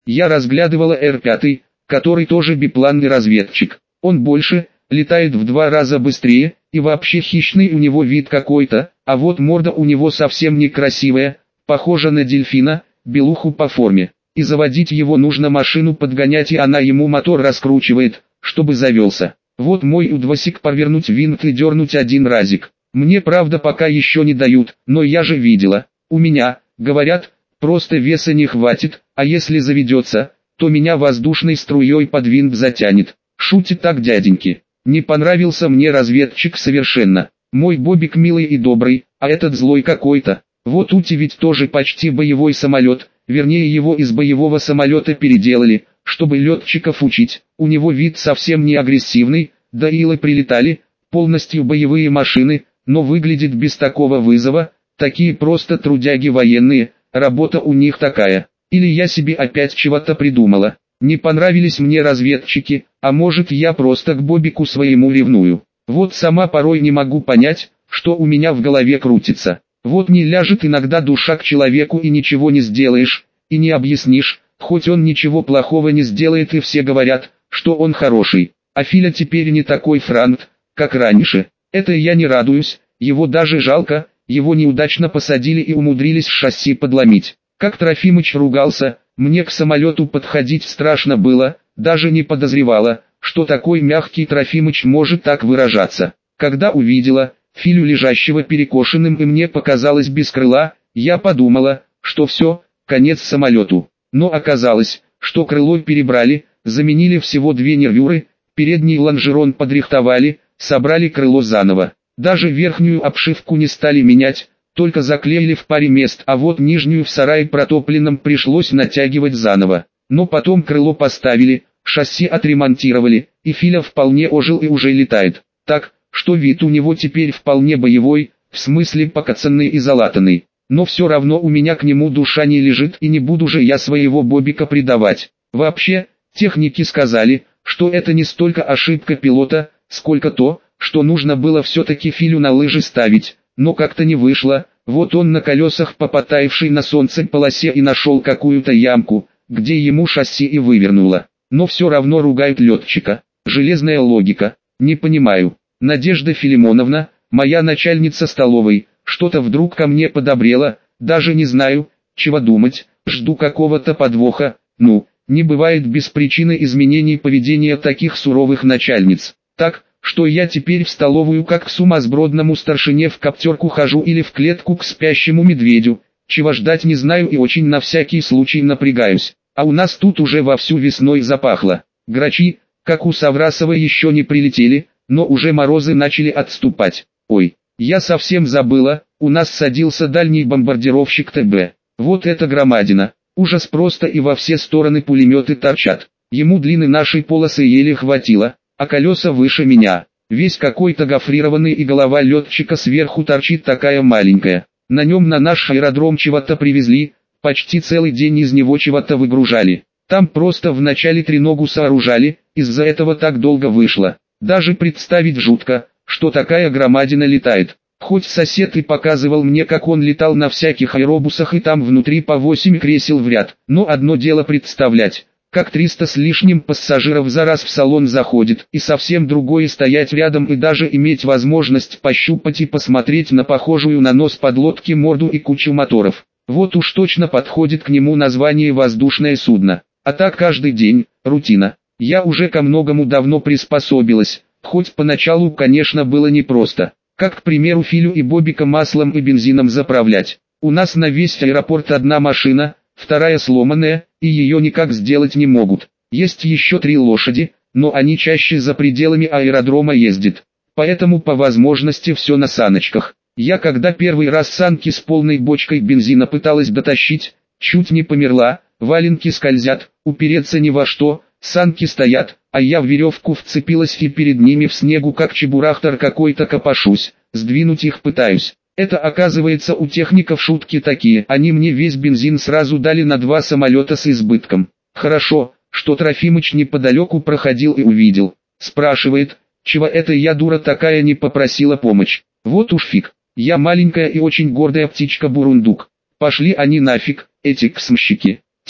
Я разглядывала Р-5, который тоже бипланный разведчик. Он больше, летает в 2 раза быстрее, и вообще хищный у него вид какой-то, а вот морда у него совсем некрасивая, похожа на дельфина, белуху по форме. И заводить его нужно машину подгонять, и она ему мотор раскручивает, чтобы завелся. Вот мой удвосик повернуть винт и дернуть один разик. Мне правда пока еще не дают, но я же видела. У меня, говорят, просто веса не хватит, а если заведется, то меня воздушной струей под винт затянет. Шутит так дяденьки. Не понравился мне разведчик совершенно. Мой Бобик милый и добрый, а этот злой какой-то. Вот Ути ведь тоже почти боевой самолет, вернее его из боевого самолета переделали, чтобы летчиков учить. У него вид совсем не агрессивный, да илы прилетали, полностью боевые машины, но выглядит без такого вызова, такие просто трудяги военные, работа у них такая. Или я себе опять чего-то придумала. Не понравились мне разведчики, а может я просто к Бобику своему ревную. Вот сама порой не могу понять, что у меня в голове крутится. Вот не ляжет иногда душа к человеку и ничего не сделаешь, и не объяснишь, хоть он ничего плохого не сделает и все говорят, что он хороший. А Филя теперь не такой франт, как раньше. Это я не радуюсь, его даже жалко, его неудачно посадили и умудрились шасси подломить. Как Трофимыч ругался, мне к самолету подходить страшно было, даже не подозревала, что такой мягкий Трофимыч может так выражаться. Когда увидела Филю лежащего перекошенным и мне показалось без крыла, я подумала, что все, конец самолету. Но оказалось, что крыло перебрали, заменили всего 2 нервюры, передний лонжерон подрихтовали, собрали крыло заново. Даже верхнюю обшивку не стали менять, только заклеили в паре мест, а вот нижнюю в сарае протопленном пришлось натягивать заново. Но потом крыло поставили, шасси отремонтировали, и Филя вполне ожил и уже летает. Так, что вид у него теперь вполне боевой, в смысле покоцанный и залатанный. Но все равно у меня к нему душа не лежит, и не буду же я своего Бобика предавать. Вообще, техники сказали, что это не столько ошибка пилота, сколько то, что нужно было все-таки Филю на лыжи ставить, но как-то не вышло. Вот он на колесах по потаившей на солнце полосе и нашел какую-то ямку, где ему шасси и вывернуло. Но все равно ругают летчика. Железная логика. Не понимаю. Надежда Филимоновна, моя начальница столовой, что-то вдруг ко мне подобрела, даже не знаю, чего думать, жду какого-то подвоха. Ну, не бывает без причины изменений поведения таких суровых начальниц. Так, что я теперь в столовую как к сумасбродному старшине в коптерку хожу или в клетку к спящему медведю, чего ждать не знаю и очень на всякий случай напрягаюсь. А у нас тут уже вовсю весной запахло. Грачи, как у Саврасова, еще не прилетели, но уже морозы начали отступать. Ой, я совсем забыла, у нас садился дальний бомбардировщик ТБ. Вот это громадина, ужас просто, и во все стороны пулеметы торчат. Ему длины нашей полосы еле хватило, а колеса выше меня. Весь какой-то гофрированный, и голова летчика сверху торчит такая маленькая. На нем на наш аэродром чего-то привезли, почти целый день из него чего-то выгружали. Там просто вначале треногу сооружали, из-за этого так долго вышло. Даже представить жутко, что такая громадина летает. Хоть сосед и показывал мне, как он летал на всяких аэробусах, и там внутри по 8 кресел в ряд. Но одно дело представлять, как 300 с лишним пассажиров за раз в салон заходит, и совсем другое стоять рядом и даже иметь возможность пощупать и посмотреть на похожую на нос подлодки морду и кучу моторов. Вот уж точно подходит к нему название воздушное судно. А так каждый день, рутина. Я уже ко многому давно приспособилась, хоть поначалу, конечно, было непросто. Как, к примеру, Филю и Бобика маслом и бензином заправлять. У нас на весь аэропорт одна машина, вторая сломанная, и ее никак сделать не могут. Есть еще 3 лошади, но они чаще за пределами аэродрома ездят. Поэтому по возможности все на саночках. Я когда первый раз санки с полной бочкой бензина пыталась дотащить, чуть не померла, валенки скользят, упереться ни во что, санки стоят, а я в веревку вцепилась и перед ними в снегу как чебурахтор какой-то копошусь, сдвинуть их пытаюсь. Это, оказывается, у техников шутки такие, они мне весь бензин сразу дали на 2 самолета с избытком. Хорошо, что Трофимыч неподалеку проходил и увидел. Спрашивает, чего это я, дура такая, не попросила помощь. Вот уж фиг, я маленькая и очень гордая птичка-бурундук. Пошли они нафиг, эти ксмщики.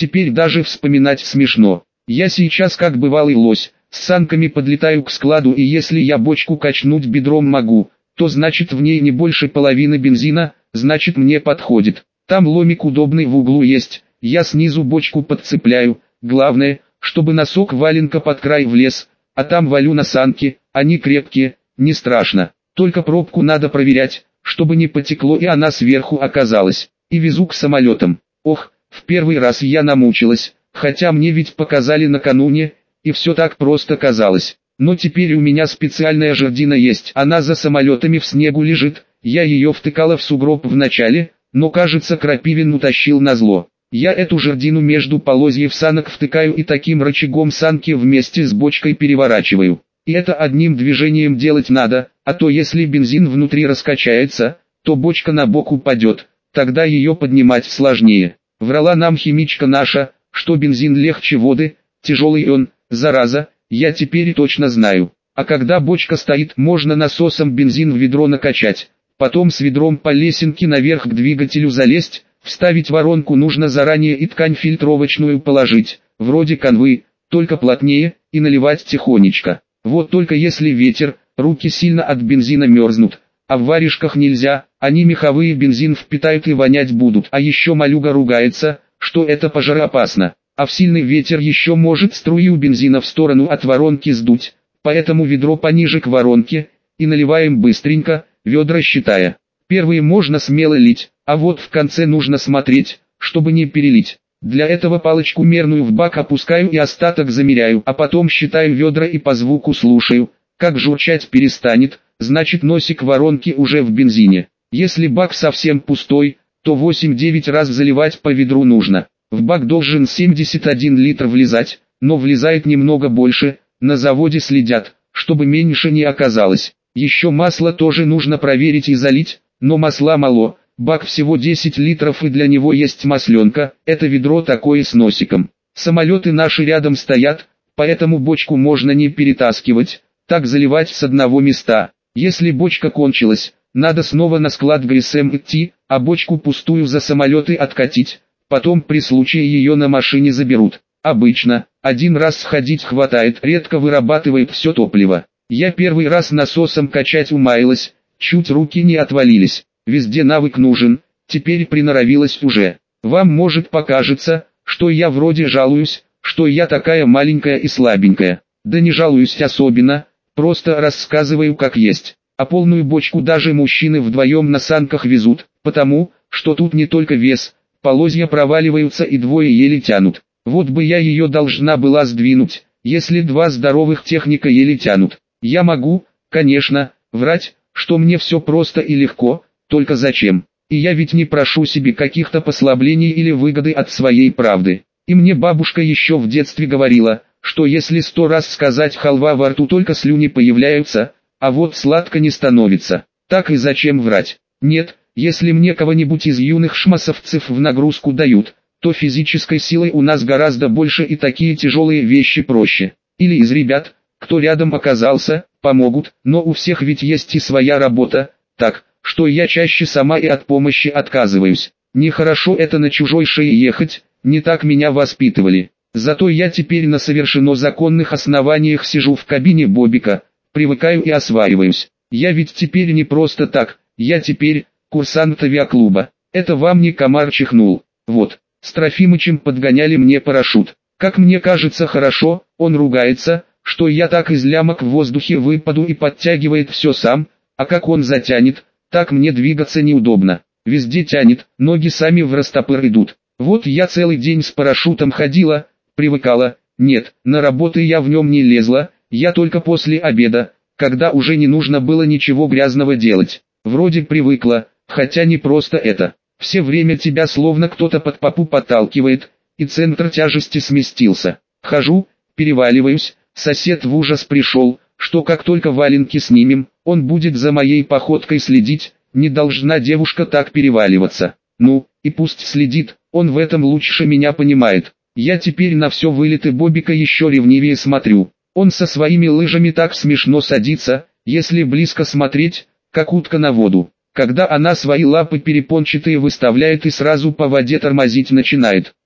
Теперь даже вспоминать смешно. Я сейчас как бывалый лось, с санками подлетаю к складу, и если я бочку качнуть бедром могу, то значит в ней не больше половины бензина, значит мне подходит. Там ломик удобный в углу есть, я снизу бочку подцепляю, главное, чтобы носок валенка под край влез, а там валю на санки, они крепкие, не страшно. Только пробку надо проверять, чтобы не потекло и она сверху оказалась. И везу к самолетам. Ох, в первый раз я намучилась, хотя мне ведь показали накануне, и все так просто казалось. Но теперь у меня специальная жердина есть, она за самолетами в снегу лежит, я ее втыкала в сугроб в начале, но кажется Крапивин утащил назло. Я эту жердину между полозьев санок втыкаю и таким рычагом санки вместе с бочкой переворачиваю. И это одним движением делать надо, а то если бензин внутри раскачается, то бочка на бок упадет, тогда ее поднимать сложнее. Врала нам химичка наша, что бензин легче воды, тяжелый он, зараза, я теперь точно знаю. А когда бочка стоит, можно насосом бензин в ведро накачать, потом с ведром по лесенке наверх к двигателю залезть, вставить воронку нужно заранее и ткань фильтровочную положить, вроде канвы, только плотнее, и наливать тихонечко. Вот только если ветер, руки сильно от бензина мерзнут, а в варежках нельзя, они меховые бензин впитают и вонять будут. А еще малюга ругается, что это пожароопасно, а в сильный ветер еще может струю бензина в сторону от воронки сдуть, поэтому ведро пониже к воронке, и наливаем быстренько, ведра считая. Первые можно смело лить, а вот в конце нужно смотреть, чтобы не перелить. Для этого палочку мерную в бак опускаю и остаток замеряю, а потом считаю ведра и по звуку слушаю, как журчать перестанет, значит носик воронки уже в бензине. Если бак совсем пустой, то 8-9 раз заливать по ведру нужно. В бак должен 71 литр влезать, но влезает немного больше, на заводе следят, чтобы меньше не оказалось. Еще масло тоже нужно проверить и залить, но масла мало. Бак всего 10 литров и для него есть масленка, это ведро такое с носиком. Самолеты наши рядом стоят, поэтому бочку можно не перетаскивать, так заливать с одного места. Если бочка кончилась, надо снова на склад ГСМ идти, а бочку пустую за самолеты откатить, потом при случае ее на машине заберут. Обычно, один раз сходить хватает, редко вырабатывает все топливо. Я первый раз насосом качать умаялась, чуть руки не отвалились. Везде навык нужен, теперь приноровилась уже. Вам может покажется, что я вроде жалуюсь, что я такая маленькая и слабенькая. Да не жалуюсь особенно, просто рассказываю как есть. А полную бочку даже мужчины вдвоем на санках везут, потому, что тут не только вес, полозья проваливаются и двое еле тянут. Вот бы я ее должна была сдвинуть, если два здоровых техника еле тянут. Я могу, конечно, врать, что мне все просто и легко, только зачем? И я ведь не прошу себе каких-то послаблений или выгоды от своей правды. И мне бабушка еще в детстве говорила, что если 100 раз сказать халва во рту, только слюни появляются, а вот сладко не становится. Так и зачем врать? Нет, если мне кого-нибудь из юных шмасовцев в нагрузку дают, то физической силой у нас гораздо больше и такие тяжелые вещи проще. Или из ребят, кто рядом оказался, помогут, но у всех ведь есть и своя работа, так, что я чаще сама и от помощи отказываюсь. Нехорошо это на чужой шее ехать, не так меня воспитывали. Зато я теперь на совершенно законных основаниях сижу в кабине Бобика, привыкаю и осваиваюсь. Я ведь теперь не просто так, я теперь курсант авиаклуба. Это вам не комар чихнул. Вот, с Трофимычем подгоняли мне парашют. Как мне кажется хорошо, он ругается, что я так из лямок в воздухе выпаду и подтягивает все сам, а как он затянет, так мне двигаться неудобно. Везде тянет, ноги сами в растопыр идут. Вот я целый день с парашютом ходила, привыкала. Нет, на работы я в нем не лезла, я только после обеда, когда уже не нужно было ничего грязного делать. Вроде привыкла, хотя не просто это. Все время тебя словно кто-то под попу подталкивает, и центр тяжести сместился. Хожу, переваливаюсь, сосед в ужас пришел, что как только валенки снимем, он будет за моей походкой следить, не должна девушка так переваливаться. Ну, и пусть следит, он в этом лучше меня понимает. Я теперь на все вылеты Бобика еще ревнивее смотрю. Он со своими лыжами так смешно садится, если близко смотреть, как утка на воду. Когда она свои лапы перепончатые выставляет и сразу по воде тормозить начинает.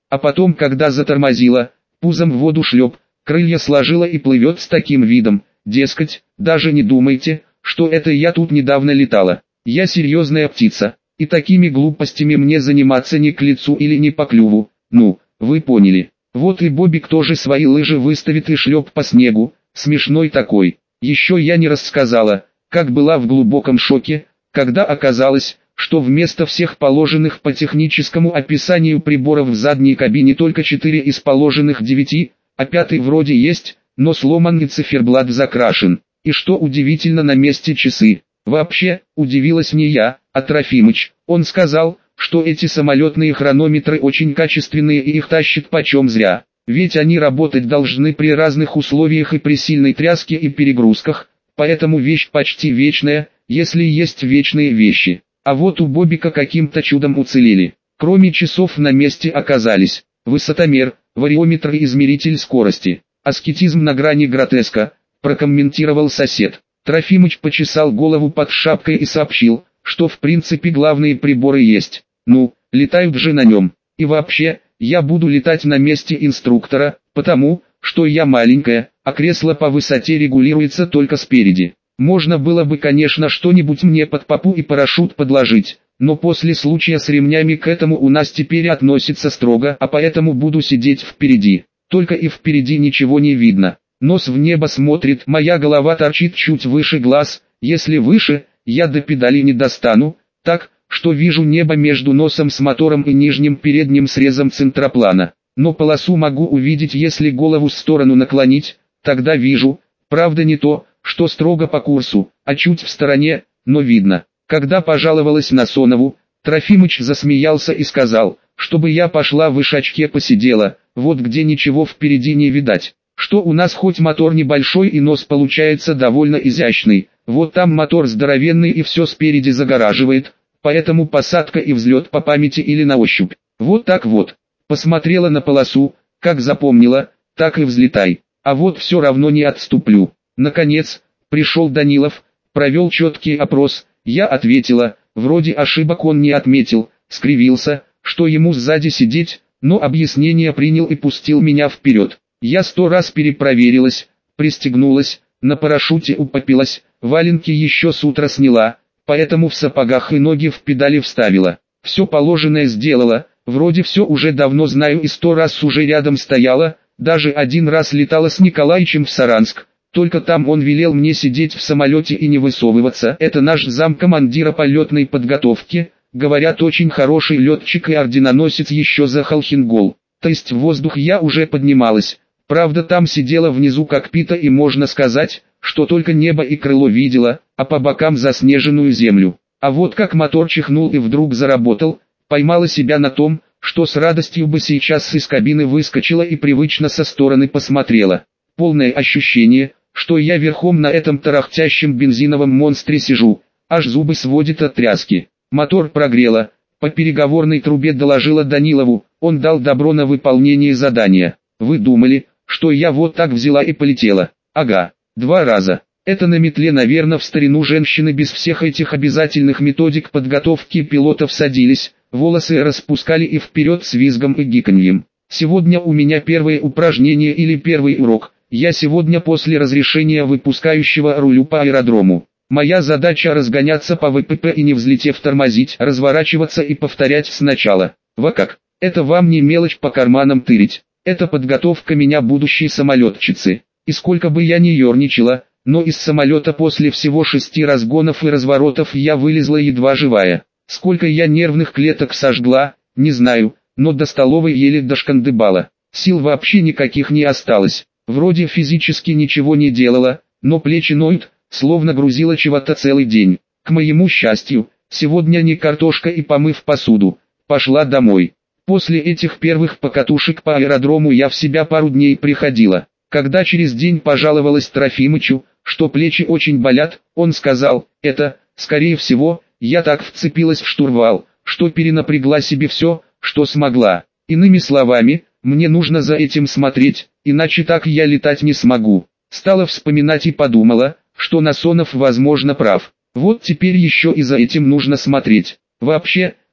А потом, когда затормозила, пузом в воду шлеп, крылья сложила и плывет с таким видом, дескать, даже не думайте, что это я тут недавно летала. Я серьезная птица, и такими глупостями мне заниматься не к лицу или не по клюву, ну, вы поняли. Вот и Бобик тоже свои лыжи выставит и шлеп по снегу, смешной такой. Еще я не рассказала, как была в глубоком шоке, когда оказалось, что вместо всех положенных по техническому описанию приборов в задней кабине только 4 из положенных 9, а 5 вроде есть, но сломан и циферблат закрашен. И что удивительно, на месте часы. Вообще, удивилась не я, а Трофимыч. Он сказал, что эти самолетные хронометры очень качественные и их тащат почем зря. Ведь они работать должны при разных условиях и при сильной тряске и перегрузках, поэтому вещь почти вечная, если есть вечные вещи. А вот у Бобика каким-то чудом уцелели. Кроме часов на месте оказались высотомер, вариометр и измеритель скорости. Аскетизм на грани гротеска, прокомментировал сосед. Трофимыч почесал голову под шапкой и сообщил, что в принципе главные приборы есть. Ну, летают же на нем. И вообще, я буду летать на месте инструктора, потому, что я маленькая, а кресло по высоте регулируется только спереди. Можно было бы, конечно, что-нибудь мне под попу и парашют подложить, но после случая с ремнями к этому у нас теперь относится строго, а поэтому буду сидеть впереди. Только и впереди ничего не видно. Нос в небо смотрит, моя голова торчит чуть выше глаз, если выше, я до педали не достану, так, что вижу небо между носом с мотором и нижним передним срезом центроплана. Но полосу могу увидеть, если голову в сторону наклонить, тогда вижу, правда не то, что строго по курсу, а чуть в стороне, но видно. Когда пожаловалась на Сонову, Трофимыч засмеялся и сказал, чтобы я пошла в ишачке посидела, вот где ничего впереди не видать. Что у нас хоть мотор небольшой и нос получается довольно изящный, вот там мотор здоровенный и все спереди загораживает, поэтому посадка и взлет по памяти или на ощупь. Вот так вот. Посмотрела на полосу, как запомнила, так и взлетай. А вот все равно не отступлю. Наконец, пришел Данилов, провел четкий опрос, я ответила, вроде ошибок он не отметил, скривился, что ему сзади сидеть, но объяснение принял и пустил меня вперед. Я 100 раз перепроверилась, пристегнулась, на парашюте упопилась, валенки еще с утра сняла, поэтому в сапогах и ноги в педали вставила. Все положенное сделала, вроде все уже давно знаю и 100 раз уже рядом стояла, даже один раз летала с Николаичем в Саранск. Только там он велел мне сидеть в самолете и не высовываться. Это наш замкомандира полетной подготовки, говорят, очень хороший летчик и орденоносец еще за Холхенгол. То есть в воздух я уже поднималась. Правда, там сидела внизу кокпита и можно сказать, что только небо и крыло видела, а по бокам заснеженную землю. А вот как мотор чихнул и вдруг заработал, поймала себя на том, что с радостью бы сейчас из кабины выскочила и привычно со стороны посмотрела. Полное ощущение, что я верхом на этом тарахтящем бензиновом монстре сижу, аж зубы сводит от тряски. Мотор прогрело, по переговорной трубе доложила Данилову, он дал добро на выполнение задания. Вы думали, что я вот так взяла и полетела? Ага, 2 раза. Это на метле, наверное, в старину женщины без всех этих обязательных методик подготовки пилотов садились, волосы распускали и вперед с визгом и гиканьем. Сегодня у меня первое упражнение или первый урок. Я сегодня после разрешения выпускающего рулю по аэродрому. Моя задача разгоняться по ВПП и не взлетев тормозить, разворачиваться и повторять сначала. Во как? Это вам не мелочь по карманам тырить. Это подготовка меня будущей самолетчицы. И сколько бы я ни ерничала, но из самолета после всего 6 разгонов и разворотов я вылезла едва живая. Сколько я нервных клеток сожгла, не знаю, но до столовой еле дошкандыбала. Сил вообще никаких не осталось. Вроде физически ничего не делала, но плечи ноют, словно грузила чего-то целый день. К моему счастью, сегодня не картошка и помыв посуду, пошла домой. После этих первых покатушек по аэродрому я в себя пару дней приходила. Когда через день пожаловалась Трофимычу, что плечи очень болят, он сказал, это, скорее всего, я так вцепилась в штурвал, что перенапрягла себе все, что смогла. Иными словами, мне нужно за этим смотреть, иначе так я летать не смогу. Стала вспоминать и подумала, что Насонов возможно прав. Вот теперь еще и за этим нужно смотреть. Вообще,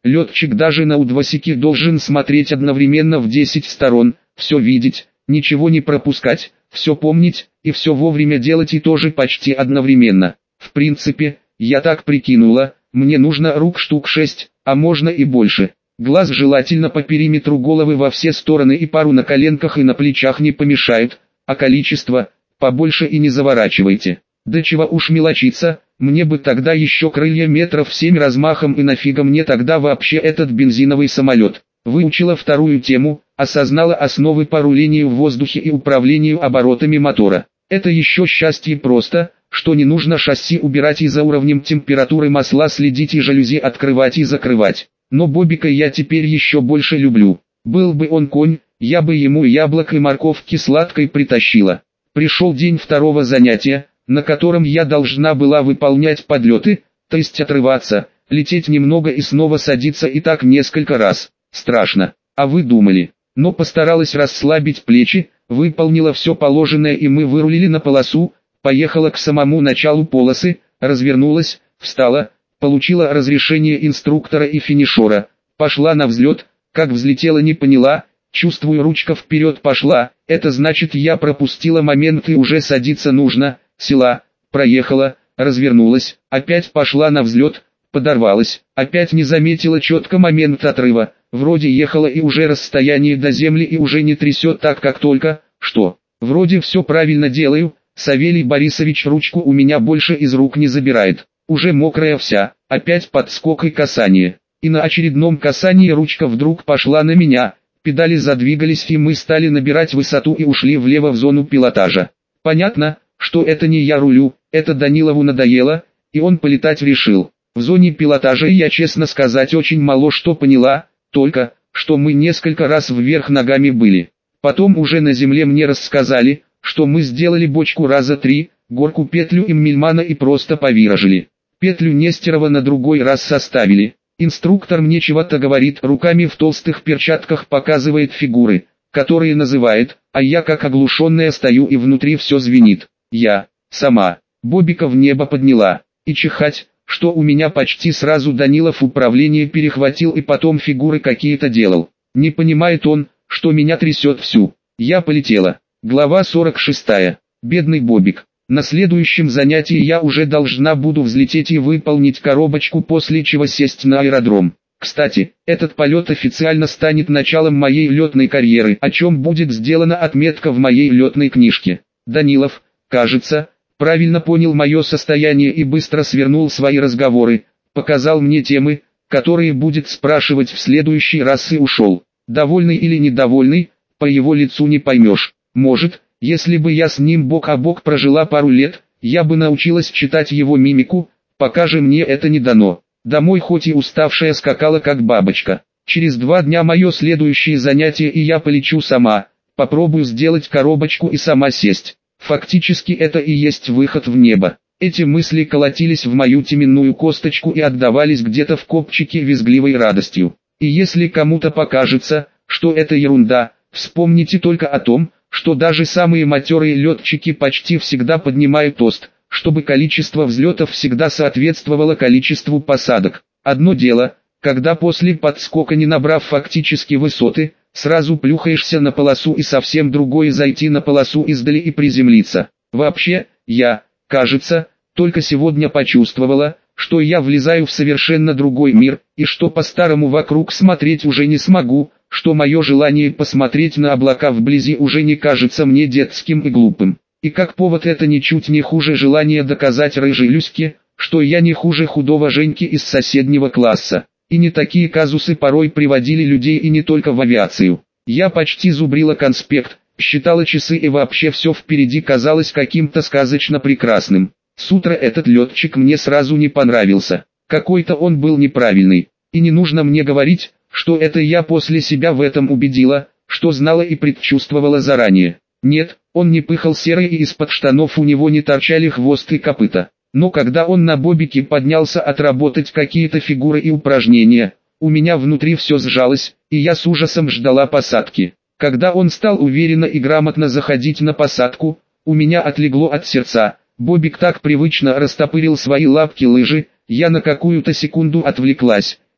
Летчик даже на удвосике должен смотреть одновременно в 10 сторон, все видеть, ничего не пропускать, все помнить, и все вовремя делать и тоже почти одновременно. В принципе, я так прикинула, мне нужно рук штук 6, а можно и больше. Глаз желательно по периметру головы во все стороны и пару на коленках и на плечах не помешают, а количество побольше и не заворачивайте. Да чего уж мелочиться, мне бы тогда еще крылья метров 7 размахом и нафига мне тогда вообще этот бензиновый самолет. Выучила вторую тему, осознала основы по рулению в воздухе и управлению оборотами мотора. Это еще счастье просто, что не нужно шасси убирать и за уровнем температуры масла следить и жалюзи открывать и закрывать. Но Бобика я теперь еще больше люблю. Был бы он конь, я бы ему яблок и морковки сладкой притащила. Пришел день второго занятия, на котором я должна была выполнять подлеты, то есть отрываться, лететь немного и снова садиться и так несколько раз. Страшно, а вы думали? Но постаралась расслабить плечи, выполнила все положенное и мы вырулили на полосу, поехала к самому началу полосы, развернулась, встала, получила разрешение инструктора и финишера, пошла на взлет, как взлетела не поняла, чувствую ручка вперед пошла, это значит я пропустила момент и уже садиться нужно, села, проехала, развернулась, опять пошла на взлет, подорвалась, опять не заметила четко момент отрыва, вроде ехала и уже расстояние до земли и уже не трясет так как только, что, вроде все правильно делаю, Савелий Борисович ручку у меня больше из рук не забирает, уже мокрая вся, опять подскок и касание, и на очередном касании ручка вдруг пошла на меня, педали задвигались и мы стали набирать высоту и ушли влево в зону пилотажа. Понятно, что это не я рулю, это Данилову надоело, и он полетать решил. В зоне пилотажа я, честно сказать, очень мало что поняла, только, что мы несколько раз вверх ногами были. Потом уже на земле мне рассказали, что мы сделали бочку раза 3, горку петлю и Мельмана и просто повиражили. Петлю Нестерова на другой раз составили. Инструктор мне чего-то говорит, руками в толстых перчатках показывает фигуры, которые называет, а я как оглушенная стою и внутри все звенит. Я, сама, Бобика в небо подняла, и чихать, что у меня почти сразу Данилов управление перехватил и потом фигуры какие-то делал. Не понимает он, что меня трясет всю. Я полетела. Глава 46. Бедный Бобик. На следующем занятии я уже должна буду взлететь и выполнить коробочку, после чего сесть на аэродром. Кстати, этот полет официально станет началом моей летной карьеры, о чем будет сделана отметка в моей летной книжке. Данилов, кажется, правильно понял мое состояние и быстро свернул свои разговоры, показал мне темы, которые будет спрашивать в следующий раз и ушел. Довольный или недовольный, по его лицу не поймешь. Может, если бы я с ним бок о бок прожила пару лет, я бы научилась читать его мимику, пока же мне это не дано. Домой хоть и уставшая скакала как бабочка. Через 2 дня мое следующее занятие и я полечу сама, попробую сделать коробочку и сама сесть. Фактически это и есть выход в небо. Эти мысли колотились в мою теменную косточку и отдавались где-то в копчике визгливой радостью. И если кому-то покажется, что это ерунда, вспомните только о том, что даже самые матерые летчики почти всегда поднимают тост, чтобы количество взлетов всегда соответствовало количеству посадок. Одно дело, когда после подскока, не набрав фактически высоты, сразу плюхаешься на полосу, и совсем другое зайти на полосу издали и приземлиться. Вообще, я, кажется, только сегодня почувствовала, что я влезаю в совершенно другой мир, и что по-старому вокруг смотреть уже не смогу, что мое желание посмотреть на облака вблизи уже не кажется мне детским и глупым. И как повод это ничуть не хуже желания доказать рыжей Люське, что я не хуже худого Женьки из соседнего класса. И не такие казусы порой приводили людей и не только в авиацию. Я почти зубрила конспект, считала часы и вообще все впереди казалось каким-то сказочно прекрасным. С утра этот летчик мне сразу не понравился. Какой-то он был неправильный. И не нужно мне говорить, что это я после себя в этом убедила, что знала и предчувствовала заранее. Нет, он не пыхал серой и из-под штанов у него не торчали хвост и копыта. Но когда он на Бобике поднялся отработать какие-то фигуры и упражнения, у меня внутри все сжалось, и я с ужасом ждала посадки. Когда он стал уверенно и грамотно заходить на посадку, у меня отлегло от сердца. Бобик так привычно растопырил свои лапки лыжи, я на какую-то секунду отвлеклась,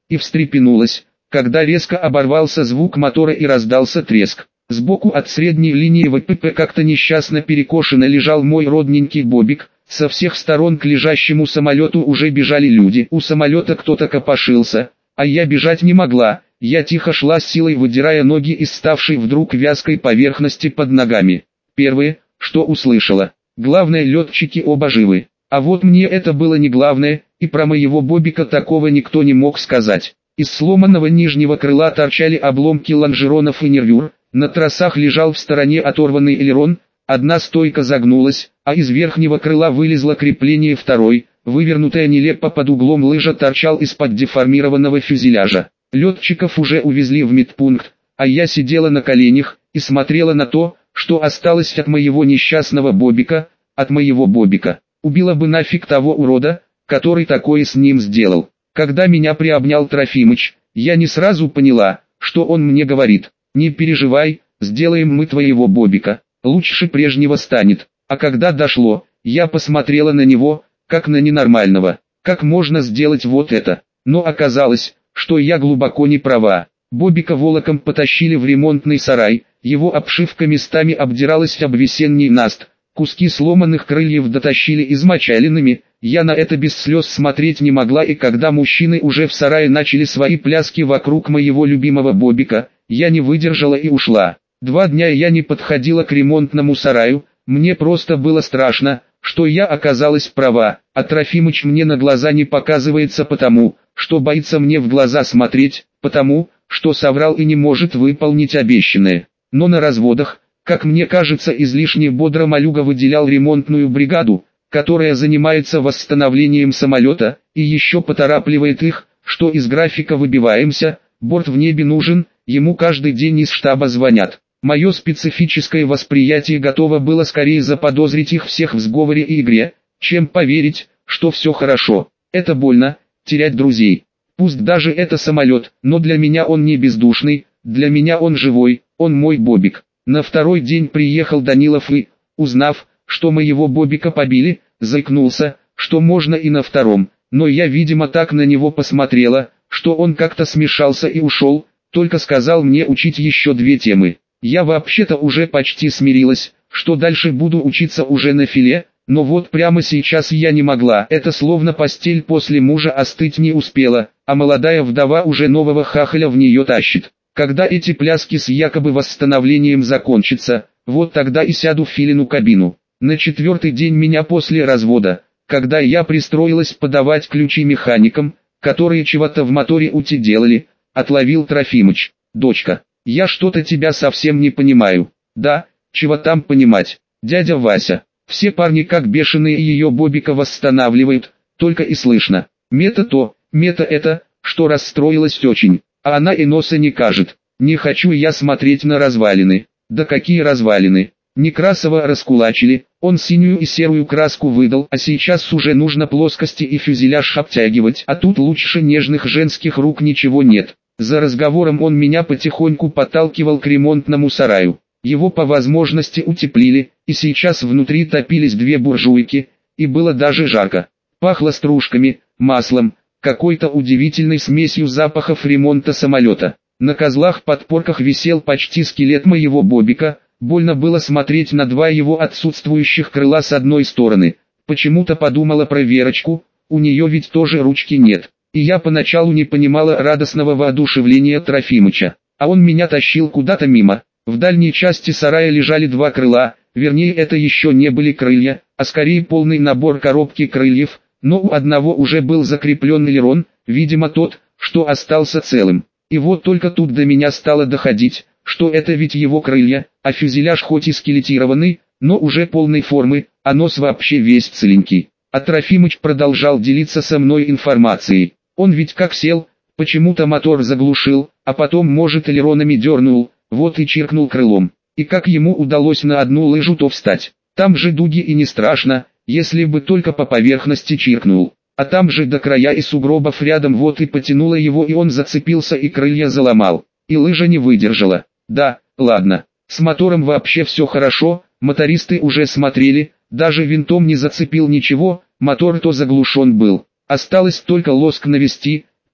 и встрепенулась, когда резко оборвался звук мотора и раздался треск. Сбоку от средней линии ВПП как-то несчастно перекошенно лежал мой родненький Бобик. Со всех сторон к лежащему самолету уже бежали люди. У самолета кто-то копошился, а я бежать не могла. Я тихо шла с силой, выдирая ноги из ставшей вдруг вязкой поверхности под ногами. Первое, что услышала: главное, летчики оба живы. А вот мне это было не главное, и про моего Бобика такого никто не мог сказать. Из сломанного нижнего крыла торчали обломки лонжеронов и нервюр, на тросах лежал в стороне оторванный элерон, одна стойка загнулась, а из верхнего крыла вылезло крепление второй, вывернутая нелепо под углом лыжа торчал из-под деформированного фюзеляжа. Летчиков уже увезли в медпункт, а я сидела на коленях и смотрела на то, что осталось от моего несчастного Бобика, от моего Бобика. Убила бы нафиг того урода, который такое с ним сделал. Когда меня приобнял Трофимыч, я не сразу поняла, что он мне говорит: «Не переживай, сделаем мы твоего Бобика, лучше прежнего станет». А когда дошло, я посмотрела на него, как на ненормального. Как можно сделать вот это? Но оказалось, что я глубоко не права. Бобика волоком потащили в ремонтный сарай, его обшивка местами обдиралась об весенний наст, куски сломанных крыльев дотащили измочаленными. Я на это без слез смотреть не могла, и когда мужчины уже в сарае начали свои пляски вокруг моего любимого Бобика, я не выдержала и ушла. 2 дня я не подходила к ремонтному сараю, мне просто было страшно, что я оказалась права, а Трофимыч мне на глаза не показывается потому, что боится мне в глаза смотреть, потому, что соврал и не может выполнить обещанное. Но на разводах, как мне кажется, излишне бодро Малюга выделял ремонтную бригаду, которая занимается восстановлением самолета, и еще поторапливает их, что из графика выбиваемся, борт в небе нужен, ему каждый день из штаба звонят. Мое специфическое восприятие готово было скорее заподозрить их всех в сговоре и игре, чем поверить, что все хорошо. Это больно, терять друзей. Пусть даже это самолет, но для меня он не бездушный, для меня он живой, он мой Бобик. На второй день приехал Данилов и, узнав, что моего Бобика побили, заикнулся, что можно и на втором, но я, видимо, так на него посмотрела, что он как-то смешался и ушел, только сказал мне учить еще 2 темы. Я вообще-то уже почти смирилась, что дальше буду учиться уже на филе, но вот прямо сейчас я не могла. Это словно постель после мужа остыть не успела, а молодая вдова уже нового хахаля в нее тащит. Когда эти пляски с якобы восстановлением закончатся, вот тогда и сяду в филину кабину. На 4-й день меня после развода, когда я пристроилась подавать ключи механикам, которые чего-то в моторе ути делали, отловил Трофимыч: «Дочка, я что-то тебя совсем не понимаю». «Да, чего там понимать, дядя Вася, все парни как бешеные ее Бобика восстанавливают, только и слышно. Мета то, мета это, что расстроилась очень, а она и носа не кажет. Не хочу я смотреть на развалины». «Да какие развалины? Некрасова раскулачили, он синюю и серую краску выдал, а сейчас уже нужно плоскости и фюзеляж обтягивать, а тут лучше нежных женских рук ничего нет». За разговором он меня потихоньку подталкивал к ремонтному сараю. Его по возможности утеплили, и сейчас внутри топились 2 буржуйки, и было даже жарко. Пахло стружками, маслом, какой-то удивительной смесью запахов ремонта самолета. На козлах-подпорках висел почти скелет моего Бобика, больно было смотреть на 2 его отсутствующих крыла с одной стороны. Почему-то подумала про Верочку, у нее ведь тоже ручки нет. И я поначалу не понимала радостного воодушевления Трофимыча, а он меня тащил куда-то мимо. В дальней части сарая лежали 2 крыла, вернее это еще не были крылья, а скорее полный набор коробки крыльев, но у одного уже был закреплен элерон, видимо тот, что остался целым. И вот только тут до меня стало доходить, что это ведь его крылья, а фюзеляж хоть и скелетированный, но уже полной формы, а нос вообще весь целенький. А Трофимыч продолжал делиться со мной информацией. Он ведь как сел, почему-то мотор заглушил, а потом, может, элеронами дернул, вот и чиркнул крылом. И как ему удалось на одну лыжу то встать. Там же дуги и не страшно, если бы только по поверхности чиркнул. А там же до края и сугробов рядом вот и потянуло его, и он зацепился и крылья заломал. И лыжа не выдержала. Да, ладно, с мотором вообще все хорошо, мотористы уже смотрели, даже винтом не зацепил ничего, мотор то заглушен был. Осталось только лоск навести,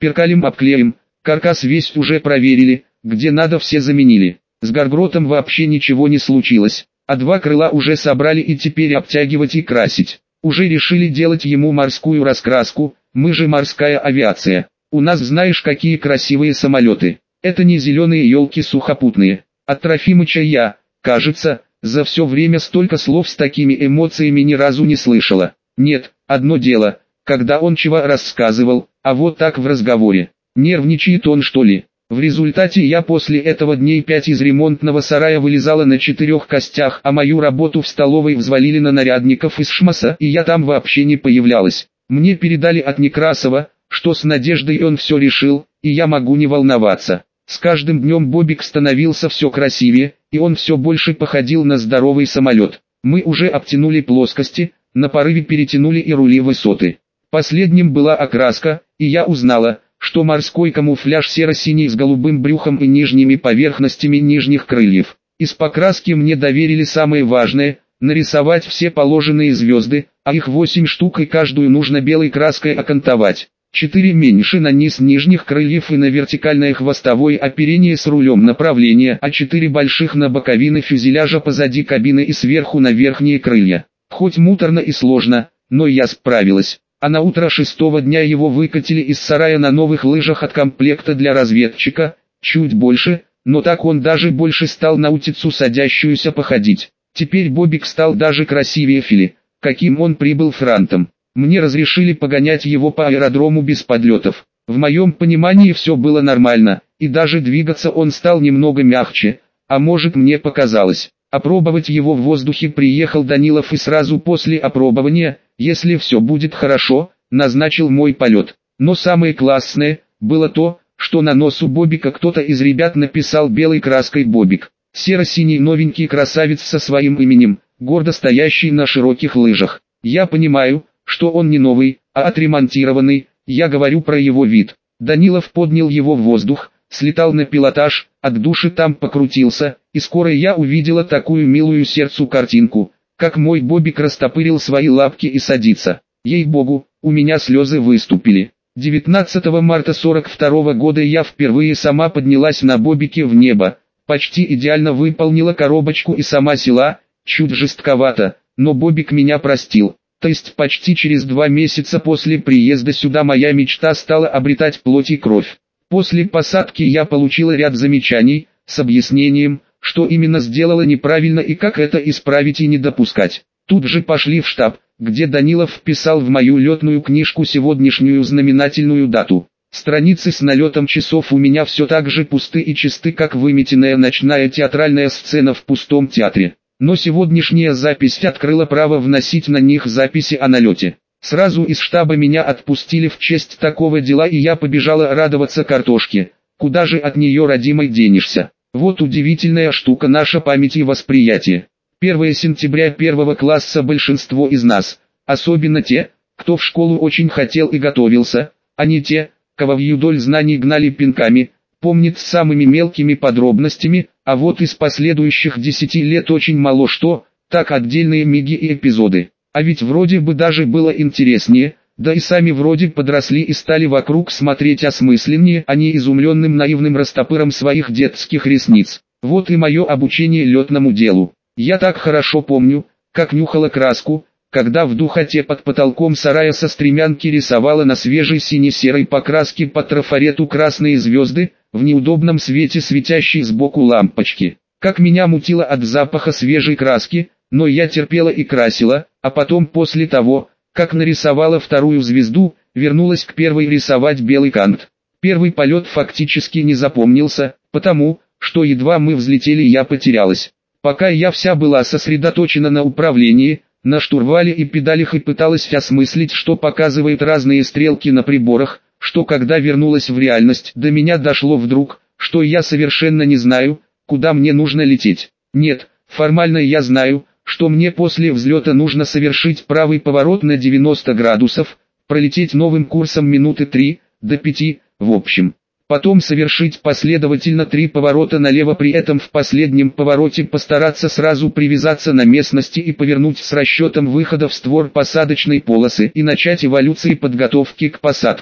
перкалем обклеим, каркас весь уже проверили, где надо все заменили. С Гаргротом вообще ничего не случилось, а 2 крыла уже собрали и теперь обтягивать и красить. Уже решили делать ему морскую раскраску, мы же морская авиация. У нас знаешь какие красивые самолеты. Это не зеленые елки сухопутные. От Трофимыча я, кажется, за все время столько слов с такими эмоциями ни разу не слышала. Нет, одно дело, когда он чего рассказывал, а вот так в разговоре. Нервничает он что ли? В результате я после этого дней 5 из ремонтного сарая вылезала на 4 костях, а мою работу в столовой взвалили на нарядников из ШМАСа, и я там вообще не появлялась. Мне передали от Некрасова, что с Надеждой он все решил, и я могу не волноваться. С каждым днем Бобик становился все красивее, и он все больше походил на здоровый самолет. Мы уже обтянули плоскости, на порыве перетянули и рули высоты. Последним была окраска, и я узнала, что морской камуфляж серо-синий с голубым брюхом и нижними поверхностями нижних крыльев. Из покраски мне доверили самое важное – нарисовать все положенные звезды, а их 8 штук и каждую нужно белой краской окантовать. 4 меньше на низ нижних крыльев и на вертикальное хвостовое оперение с рулем направления, а 4 больших на боковины фюзеляжа позади кабины и сверху на верхние крылья. Хоть муторно и сложно, но я справилась. А на утро 6-го дня его выкатили из сарая на новых лыжах от комплекта для разведчика, чуть больше, но так он даже больше стал на утицу садящуюся походить. Теперь Бобик стал даже красивее Фили, каким он прибыл франтом. Мне разрешили погонять его по аэродрому без подлетов. В моем понимании все было нормально, и даже двигаться он стал немного мягче, а может мне показалось. Опробовать его в воздухе приехал Данилов и сразу после опробования, если все будет хорошо, назначил мой полет. Но самое классное было то, что на носу Бобика кто-то из ребят написал белой краской «Бобик». Серо-синий новенький красавец со своим именем, гордо стоящий на широких лыжах. Я понимаю, что он не новый, а отремонтированный, я говорю про его вид. Данилов поднял его в воздух, слетал на пилотаж, от души там покрутился, и скоро я увидела такую милую сердцу картинку, как мой Бобик растопырил свои лапки и садится. Ей-богу, у меня слезы выступили. 19 марта 42 года я впервые сама поднялась на Бобике в небо, почти идеально выполнила коробочку и сама села, чуть жестковато, но Бобик меня простил. То есть почти через 2 месяца после приезда сюда моя мечта стала обретать плоть и кровь. После посадки я получила ряд замечаний, с объяснением, что именно сделала неправильно и как это исправить и не допускать. Тут же пошли в штаб, где Данилов вписал в мою летную книжку сегодняшнюю знаменательную дату. Страницы с налетом часов у меня все так же пусты и чисты, как выметенная ночная театральная сцена в пустом театре. Но сегодняшняя запись открыла право вносить на них записи о налете. Сразу из штаба меня отпустили в честь такого дела, и я побежала радоваться картошке. Куда же от нее, родимой, денешься? Вот удивительная штука наша память и восприятие. 1 сентября 1 класса большинство из нас, особенно те, кто в школу очень хотел и готовился, а не те, кого вдоль знаний гнали пинками, помнит с самыми мелкими подробностями, а вот из последующих 10 лет очень мало что, так отдельные миги и эпизоды. А ведь вроде бы даже было интереснее, да и сами вроде подросли и стали вокруг смотреть осмысленнее, а не изумленным наивным растопыром своих детских ресниц. Вот и мое обучение летному делу. Я так хорошо помню, как нюхала краску, когда в духоте под потолком сарая со стремянки рисовала на свежей сине-серой покраске по трафарету красные звезды, в неудобном свете светящей сбоку лампочки. Как меня мутило от запаха свежей краски, но я терпела и красила, а потом после того, как нарисовала вторую звезду, вернулась к первой рисовать белый кант. Первый полет фактически не запомнился, потому, что едва мы взлетели, я потерялась. Пока я вся была сосредоточена на управлении, на штурвале и педалях и пыталась осмыслить, что показывают разные стрелки на приборах, что когда вернулась в реальность, до меня дошло вдруг, что я совершенно не знаю, куда мне нужно лететь. Нет, формально я знаю, что мне после взлета нужно совершить правый поворот на 90 градусов, пролететь новым курсом минуты 3 до 5, в общем. Потом совершить последовательно 3 поворота налево, при этом в последнем повороте постараться сразу привязаться на местности и повернуть с расчетом выхода в створ посадочной полосы и начать эволюции подготовки к посадке.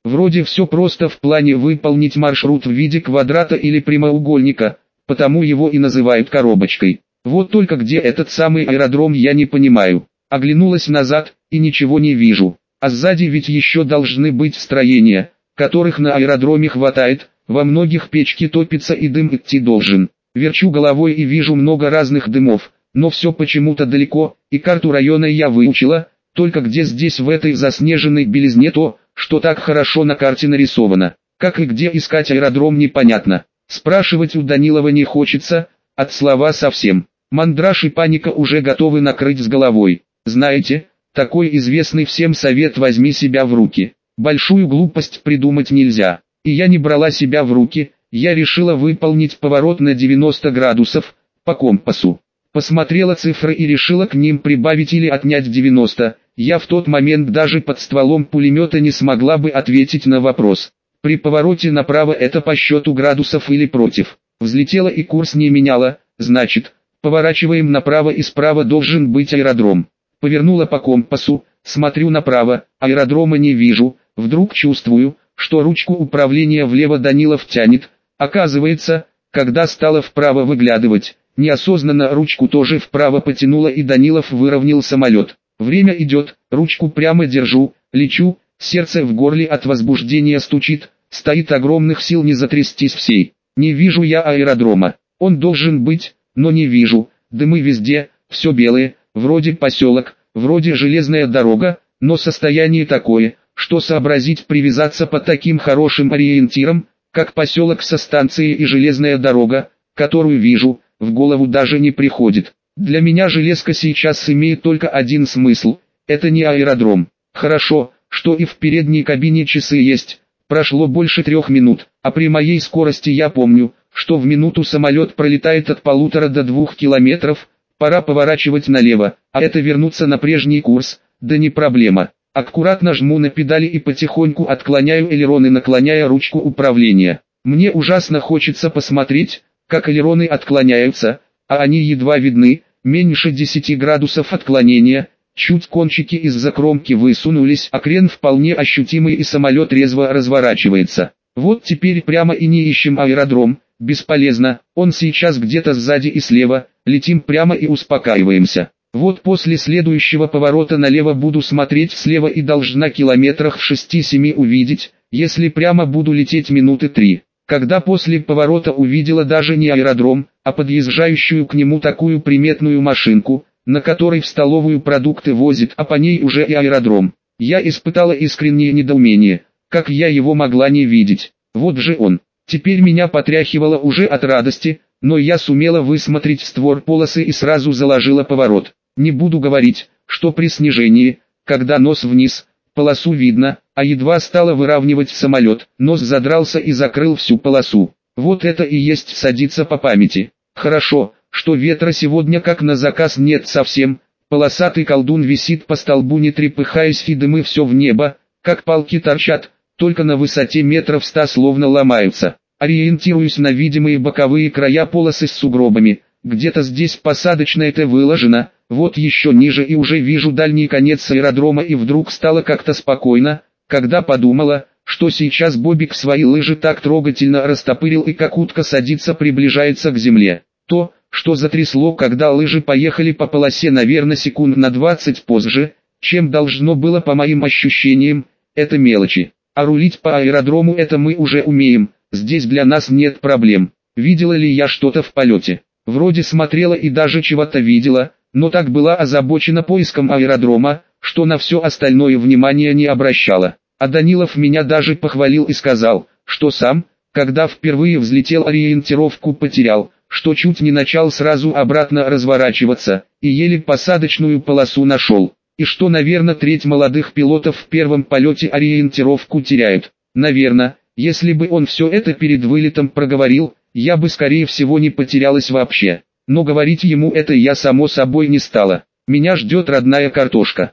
Вроде все просто в плане выполнить маршрут в виде квадрата или прямоугольника, потому его и называют коробочкой. Вот только где этот самый аэродром, я не понимаю. Оглянулась назад, и ничего не вижу. А сзади ведь еще должны быть строения, которых на аэродроме хватает, во многих печки топится и дым идти должен. Верчу головой и вижу много разных дымов, но все почему-то далеко, и карту района я выучила, только где здесь в этой заснеженной белизне то, что так хорошо на карте нарисовано. Как и где искать аэродром, непонятно. Спрашивать у Данилова не хочется, от слова совсем. Мандраж и паника уже готовы накрыть с головой. Знаете, такой известный всем совет: возьми себя в руки. Большую глупость придумать нельзя. И я не брала себя в руки, я решила выполнить поворот на 90 градусов, по компасу. Посмотрела цифры и решила к ним прибавить или отнять 90. Я в тот момент даже под стволом пулемета не смогла бы ответить на вопрос. При повороте направо это по счету градусов или против. Взлетела и курс не меняла, значит, поворачиваем направо и справа должен быть аэродром. Повернула по компасу, смотрю направо, аэродрома не вижу, вдруг чувствую, что ручку управления влево Данилов тянет. Оказывается, когда стала вправо выглядывать, неосознанно ручку тоже вправо потянула и Данилов выровнял самолет. Время идет, ручку прямо держу, лечу, сердце в горле от возбуждения стучит, стоит огромных сил не затрястись всей. Не вижу я аэродрома, он должен быть, но не вижу, дымы везде, все белое, вроде поселок, вроде железная дорога, но состояние такое, что сообразить привязаться по таким хорошим ориентирам, как поселок со станцией и железная дорога, которую вижу, в голову даже не приходит. Для меня железка сейчас имеет только один смысл – это не аэродром. Хорошо, что и в передней кабине часы есть. Прошло больше 3 минут, а при моей скорости я помню, что в минуту самолет пролетает от 1,5 до 2 километров. Пора поворачивать налево, а это вернуться на прежний курс, да не проблема. Аккуратно жму на педали и потихоньку отклоняю элероны, наклоняя ручку управления. Мне ужасно хочется посмотреть, как элероны отклоняются, а они едва видны, меньше 10 градусов отклонения, чуть кончики из-за кромки высунулись, а крен вполне ощутимый и самолет резво разворачивается. Вот теперь прямо и не ищем аэродром, бесполезно, он сейчас где-то сзади и слева, летим прямо и успокаиваемся. Вот после следующего поворота налево буду смотреть слева и должна километрах в 6-7 увидеть, если прямо буду лететь минуты 3. Когда после поворота увидела даже не аэродром, а подъезжающую к нему такую приметную машинку, на которой в столовую продукты возит, а по ней уже и аэродром. Я испытала искреннее недоумение, как я его могла не видеть. Вот же он. Теперь меня потряхивало уже от радости, но я сумела высмотреть створ полосы и сразу заложила поворот. Не буду говорить, что при снижении, когда нос вниз, полосу видно, а едва стала выравнивать самолет, нос задрался и закрыл всю полосу. Вот это и есть садиться по памяти. Хорошо, что ветра сегодня как на заказ нет совсем, полосатый колдун висит по столбу не трепыхаясь и дымы все в небо, как палки торчат, только на высоте метров 100 словно ломаются. Ориентируюсь на видимые боковые края полосы с сугробами, где-то здесь посадочная Т выложена, вот еще ниже и уже вижу дальний конец аэродрома и вдруг стало как-то спокойно, когда подумала, что сейчас Бобик свои лыжи так трогательно растопырил и как утка садится приближается к земле. То, что затрясло, когда лыжи поехали по полосе, наверное, секунд на 20 позже, чем должно было по моим ощущениям, это мелочи. А рулить по аэродрому это мы уже умеем, здесь для нас нет проблем. Видела ли я что-то в полете? Вроде смотрела и даже чего-то видела, но так была озабочена поиском аэродрома, что на все остальное внимания не обращала. А Данилов меня даже похвалил и сказал, что сам, когда впервые взлетел, ориентировку потерял, что чуть не начал сразу обратно разворачиваться, и еле посадочную полосу нашел. И что, наверное, треть молодых пилотов в первом полете ориентировку теряют. Наверное, если бы он все это перед вылетом проговорил, я бы скорее всего не потерялась вообще. Но говорить ему это я само собой не стала. Меня ждет родная картошка,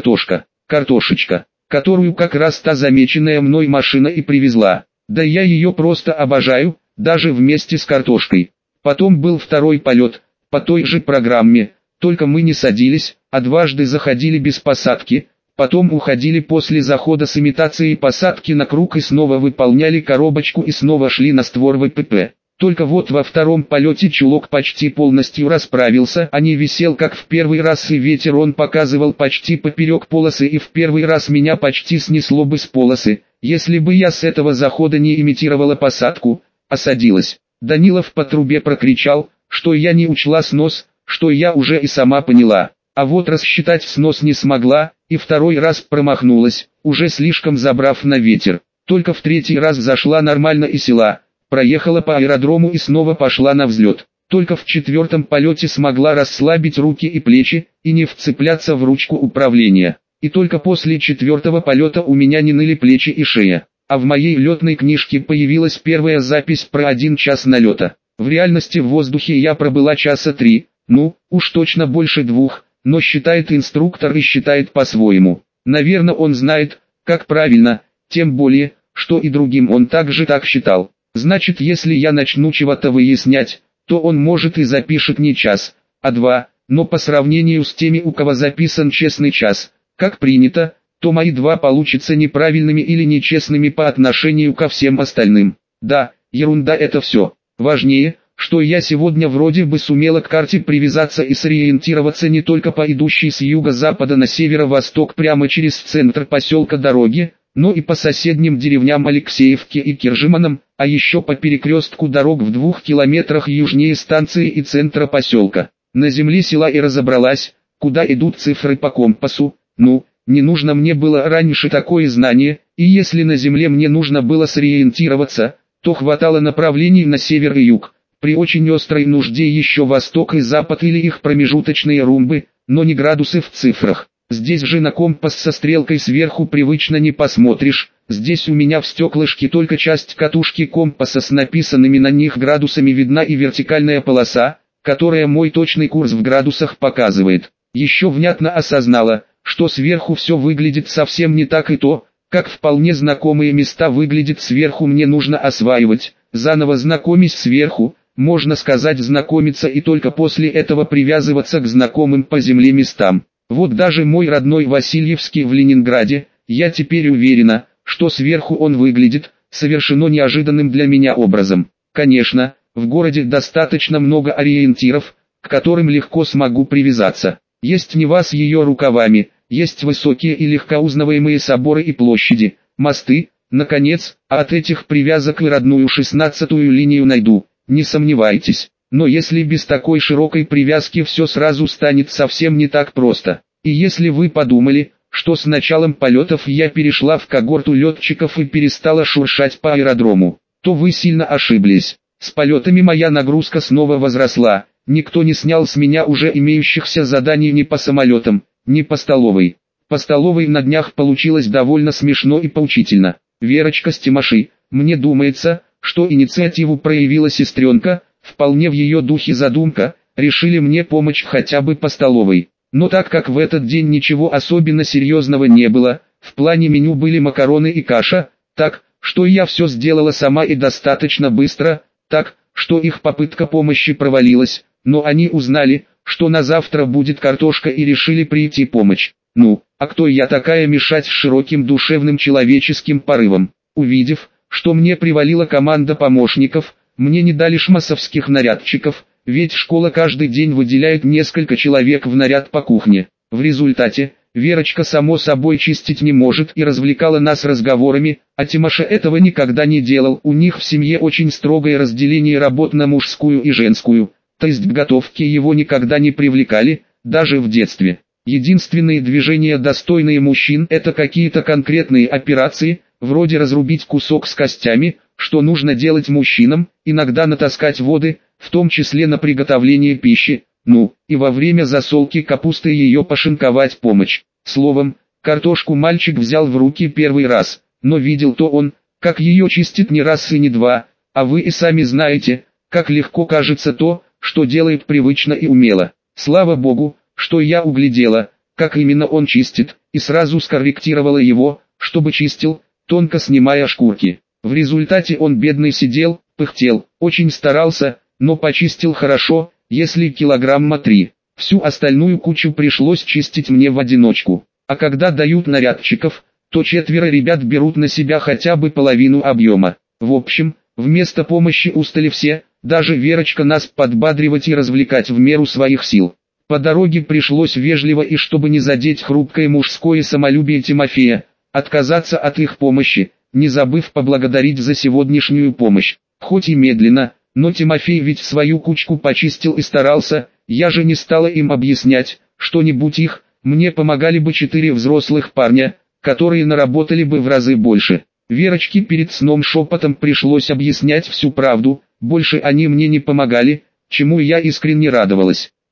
картошечка, которую как раз та замеченная мной машина и привезла. Да я ее просто обожаю, даже вместе с картошкой. Потом был второй полет, по той же программе, только мы не садились, а дважды заходили без посадки, Потом уходили после захода с имитацией посадки на круг и снова выполняли коробочку и снова шли на створ ВПП. Только вот во втором полете чулок почти полностью расправился, а не висел как в первый раз, и ветер он показывал почти поперек полосы, и в первый раз меня почти снесло бы с полосы, если бы я с этого захода не имитировала посадку, а садилась. Данилов по трубе прокричал, что я не учла снос, что я уже и сама поняла. А вот рассчитать снос не смогла, и второй раз промахнулась, уже слишком забрав на ветер. Только в третий раз зашла нормально и села, проехала по аэродрому и снова пошла на взлет. Только в четвертом полете смогла расслабить руки и плечи, и не вцепляться в ручку управления. И только после четвертого полета у меня не ныли плечи и шея. А в моей летной книжке появилась первая запись про 1 час налета. В реальности в воздухе я пробыла часа 3, ну, уж точно больше 2. Но считает инструктор и считает по-своему. Наверное, он знает, как правильно, тем более, что и другим он также так считал. Значит, если я начну чего-то выяснять, то он может и запишет не час, а 2, но по сравнению с теми, у кого записан честный час, как принято, то мои 2 получатся неправильными или нечестными по отношению ко всем остальным. Да, ерунда это все. Важнее, что я сегодня вроде бы сумела к карте привязаться и сориентироваться не только по идущей с юго-запада на северо-восток прямо через центр поселка дороги, но и по соседним деревням Алексеевке и Киржиманам, а еще по перекрестку дорог в 2 километрах южнее станции и центра поселка. На земле села и разобралась, куда идут цифры по компасу. Ну, не нужно мне было раньше такое знание, и если на земле мне нужно было сориентироваться, то хватало направлений на север и юг. При очень острой нужде еще восток и запад или их промежуточные румбы, но не градусы в цифрах. Здесь же на компас со стрелкой сверху привычно не посмотришь, здесь у меня в стеклышке только часть катушки компаса с написанными на них градусами видна и вертикальная полоса, которая мой точный курс в градусах показывает. Еще внятно осознала, что сверху все выглядит совсем не так, и то, как вполне знакомые места выглядят сверху, мне нужно осваивать, заново знакомясь сверху. Можно сказать, знакомиться и только после этого привязываться к знакомым по земле местам. Вот даже мой родной Васильевский в Ленинграде, я теперь уверена, что сверху он выглядит совершенно неожиданным для меня образом. Конечно, в городе достаточно много ориентиров, к которым легко смогу привязаться. Есть Нева с ее рукавами, есть высокие и легко узнаваемые соборы и площади, мосты, наконец, а от этих привязок и родную 16-ю линию найду. Не сомневайтесь, но если без такой широкой привязки все сразу станет совсем не так просто. И если вы подумали, что с началом полетов я перешла в когорту летчиков и перестала шуршать по аэродрому, то вы сильно ошиблись. С полетами моя нагрузка снова возросла, никто не снял с меня уже имеющихся заданий ни по самолетам, ни по столовой. По столовой на днях получилось довольно смешно и поучительно. Верочка с Тимошей, мне думается, что инициативу проявила сестренка, вполне в ее духе задумка, решили мне помочь хотя бы по столовой. Но так как в этот день ничего особенно серьезного не было, в плане меню были макароны и каша, так, что я все сделала сама и достаточно быстро, так, что их попытка помощи провалилась, но они узнали, что на завтра будет картошка и решили прийти помочь. Ну, а кто я такая мешать с широким душевным человеческим порывом? Увидев, что мне привалила команда помощников, мне не дали шмасовских нарядчиков, ведь школа каждый день выделяет несколько человек в наряд по кухне. В результате, Верочка само собой чистить не может и развлекала нас разговорами, а Тимоша этого никогда не делал. У них в семье очень строгое разделение работ на мужскую и женскую, то есть к готовке его никогда не привлекали, даже в детстве. Единственные движения, достойные мужчин, это какие-то конкретные операции, вроде разрубить кусок с костями, что нужно делать мужчинам, иногда натаскать воды, в том числе на приготовление пищи, ну, и во время засолки капусты ее пошинковать помощь. Словом, картошку мальчик взял в руки первый раз, но видел-то он, как ее чистит не раз и не два, а вы и сами знаете, как легко кажется то, что делает привычно и умело. Слава Богу, что я углядела, как именно он чистит, и сразу скорректировала его, чтобы чистил, тонко снимая шкурки. В результате он бедный сидел, пыхтел, очень старался, но почистил хорошо, если килограмма 3. Всю остальную кучу пришлось чистить мне в одиночку. А когда дают нарядчиков, то 4 ребят берут на себя хотя бы половину объема. В общем, вместо помощи устали все, даже Верочка нас подбадривать и развлекать в меру своих сил. По дороге пришлось вежливо и чтобы не задеть хрупкое мужское самолюбие Тимофея, отказаться от их помощи, не забыв поблагодарить за сегодняшнюю помощь. Хоть и медленно, но Тимофей ведь свою кучку почистил и старался, я же не стала им объяснять, что не будь их, мне помогали бы 4 взрослых парня, которые наработали бы в разы больше. Верочке перед сном шепотом пришлось объяснять всю правду, больше они мне не помогали, чему я искренне радовалась.